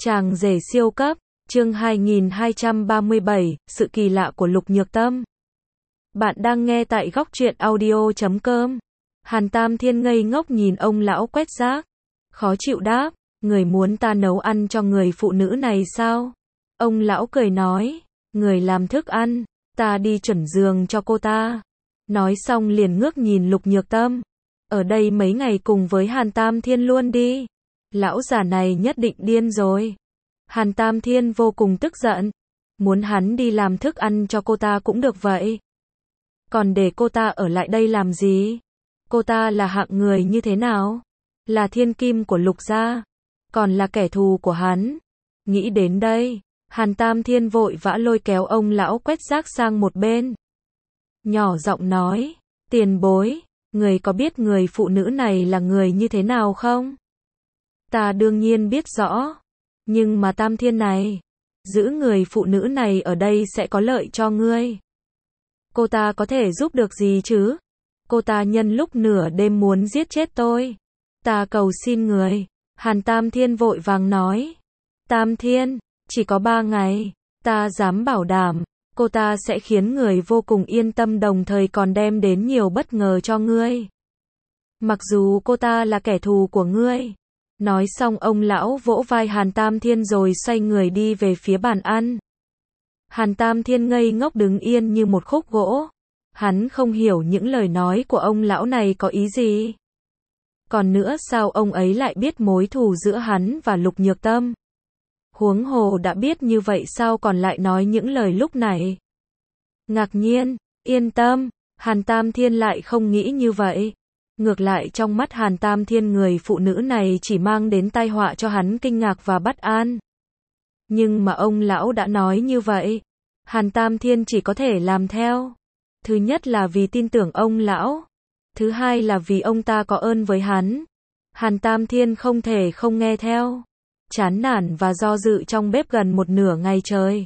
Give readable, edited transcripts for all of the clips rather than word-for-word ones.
Chàng rể siêu cấp, chương 2237, sự kỳ lạ của Lục Nhược Tâm. Bạn đang nghe tại góc truyện audio.com. Hàn Tam Thiên ngây ngốc nhìn ông lão quét rác. Khó chịu đáp, người muốn ta nấu ăn cho người phụ nữ này sao? Ông lão cười nói, người làm thức ăn, ta đi chuẩn giường cho cô ta. Nói xong liền ngước nhìn Lục Nhược Tâm. Ở đây mấy ngày cùng với Hàn Tam Thiên luôn đi. Lão già này nhất định điên rồi. Hàn Tam Thiên vô cùng tức giận. Muốn hắn đi làm thức ăn cho cô ta cũng được vậy. Còn để cô ta ở lại đây làm gì? Cô ta là hạng người như thế nào? Là thiên kim của Lục gia. Còn là kẻ thù của hắn. Nghĩ đến đây, Hàn Tam Thiên vội vã lôi kéo ông lão quét rác sang một bên. Nhỏ giọng nói, tiền bối, người có biết người phụ nữ này là người như thế nào không? Ta đương nhiên biết rõ. Nhưng mà Tam Thiên này, giữ người phụ nữ này ở đây sẽ có lợi cho ngươi. Cô ta có thể giúp được gì chứ? Cô ta nhân lúc nửa đêm muốn giết chết tôi. Ta cầu xin người. Hàn Tam Thiên vội vàng nói. Tam Thiên, chỉ có 3 ngày. Ta dám bảo đảm, cô ta sẽ khiến người vô cùng yên tâm đồng thời còn đem đến nhiều bất ngờ cho ngươi. Mặc dù cô ta là kẻ thù của ngươi. Nói xong ông lão vỗ vai Hàn Tam Thiên rồi xoay người đi về phía bàn ăn. Hàn Tam Thiên ngây ngốc đứng yên như một khúc gỗ. Hắn không hiểu những lời nói của ông lão này có ý gì. Còn nữa sao ông ấy lại biết mối thù giữa hắn và Lục Nhược Tâm? Huống hồ đã biết như vậy sao còn lại nói những lời lúc này? Ngạc nhiên, yên tâm, Hàn Tam Thiên lại không nghĩ như vậy. Ngược lại trong mắt Hàn Tam Thiên người phụ nữ này chỉ mang đến tai họa cho hắn kinh ngạc và bất an. Nhưng mà ông lão đã nói như vậy. Hàn Tam Thiên chỉ có thể làm theo. Thứ nhất là vì tin tưởng ông lão. Thứ hai là vì ông ta có ơn với hắn. Hàn Tam Thiên không thể không nghe theo. Chán nản và do dự trong bếp gần một nửa ngày trời.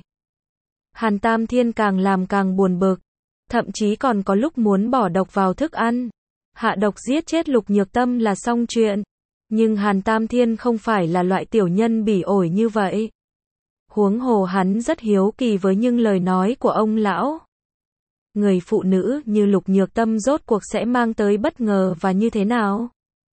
Hàn Tam Thiên càng làm càng buồn bực. Thậm chí còn có lúc muốn bỏ độc vào thức ăn. Hạ độc giết chết Lục Nhược Tâm là xong chuyện. Nhưng Hàn Tam Thiên không phải là loại tiểu nhân bỉ ổi như vậy. Huống hồ hắn rất hiếu kỳ với những lời nói của ông lão. Người phụ nữ như Lục Nhược Tâm rốt cuộc sẽ mang tới bất ngờ và như thế nào?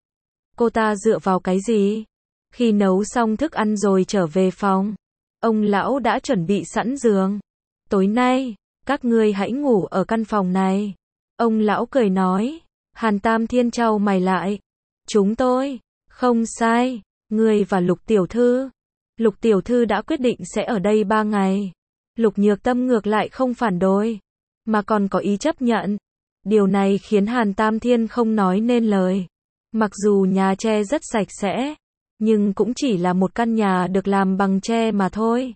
Cô ta dựa vào cái gì? Khi nấu xong thức ăn rồi trở về phòng, ông lão đã chuẩn bị sẵn giường. Tối nay, các ngươi hãy ngủ ở căn phòng này. Ông lão cười nói. Hàn Tam Thiên chau mày lại. Chúng tôi, không sai, ngươi và Lục Tiểu Thư. Lục Tiểu Thư đã quyết định sẽ ở đây 3 ngày. Lục Nhược Tâm ngược lại không phản đối, mà còn có ý chấp nhận. Điều này khiến Hàn Tam Thiên không nói nên lời. Mặc dù nhà tre rất sạch sẽ, nhưng cũng chỉ là một căn nhà được làm bằng tre mà thôi.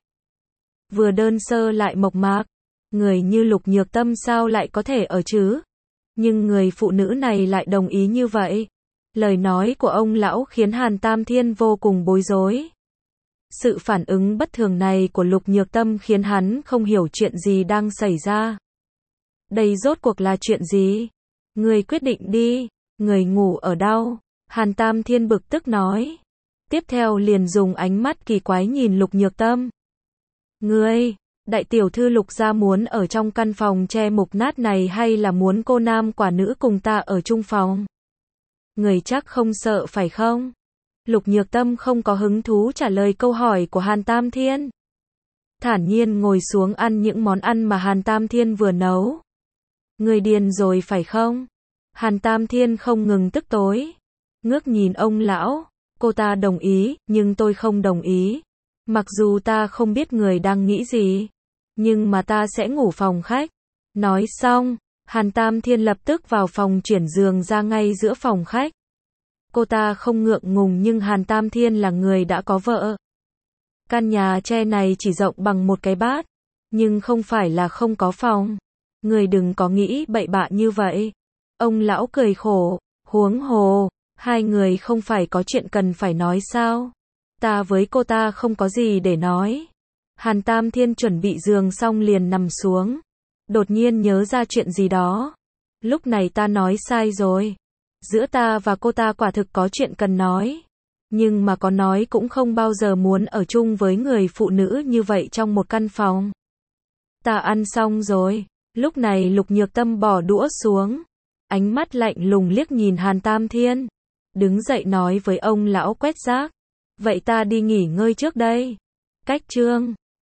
Vừa đơn sơ lại mộc mạc. Người như Lục Nhược Tâm sao lại có thể ở chứ? Nhưng người phụ nữ này lại đồng ý như vậy. Lời nói của ông lão khiến Hàn Tam Thiên vô cùng bối rối. Sự phản ứng bất thường này của Lục Nhược Tâm khiến hắn không hiểu chuyện gì đang xảy ra. Đây rốt cuộc là chuyện gì? Người quyết định đi, người ngủ ở đâu? Hàn Tam Thiên bực tức nói. Tiếp theo liền dùng ánh mắt kỳ quái nhìn Lục Nhược Tâm. Ngươi, đại tiểu thư Lục gia muốn ở trong căn phòng tre mục nát này hay là muốn cô nam quả nữ cùng ta ở chung phòng? Người chắc không sợ phải không? Lục Nhược Tâm không có hứng thú trả lời câu hỏi của Hàn Tam Thiên. Thản nhiên ngồi xuống ăn những món ăn mà Hàn Tam Thiên vừa nấu. Người điên rồi phải không? Hàn Tam Thiên không ngừng tức tối. Ngước nhìn ông lão. Cô ta đồng ý, nhưng tôi không đồng ý. Mặc dù ta không biết người đang nghĩ gì, nhưng mà ta sẽ ngủ phòng khách. Nói xong, Hàn Tam Thiên lập tức vào phòng chuyển giường ra ngay giữa phòng khách. Cô ta không ngượng ngùng nhưng Hàn Tam Thiên là người đã có vợ. Căn nhà tre này chỉ rộng bằng một cái bát, nhưng không phải là không có phòng. Người đừng có nghĩ bậy bạ như vậy. Ông lão cười khổ, huống hồ, hai người không phải có chuyện cần phải nói sao? Ta với cô ta không có gì để nói. Hàn Tam Thiên chuẩn bị giường xong liền nằm xuống. Đột nhiên nhớ ra chuyện gì đó. Lúc này ta nói sai rồi. Giữa ta và cô ta quả thực có chuyện cần nói. nhưng mà có nói cũng không bao giờ muốn ở chung với người phụ nữ như vậy trong một căn phòng. Ta ăn xong rồi. Lúc này Lục Nhược Tâm bỏ đũa xuống, ánh mắt lạnh lùng liếc nhìn Hàn Tam Thiên, đứng dậy nói với ông lão quét rác, vậy ta đi nghỉ ngơi trước đây. Cách chương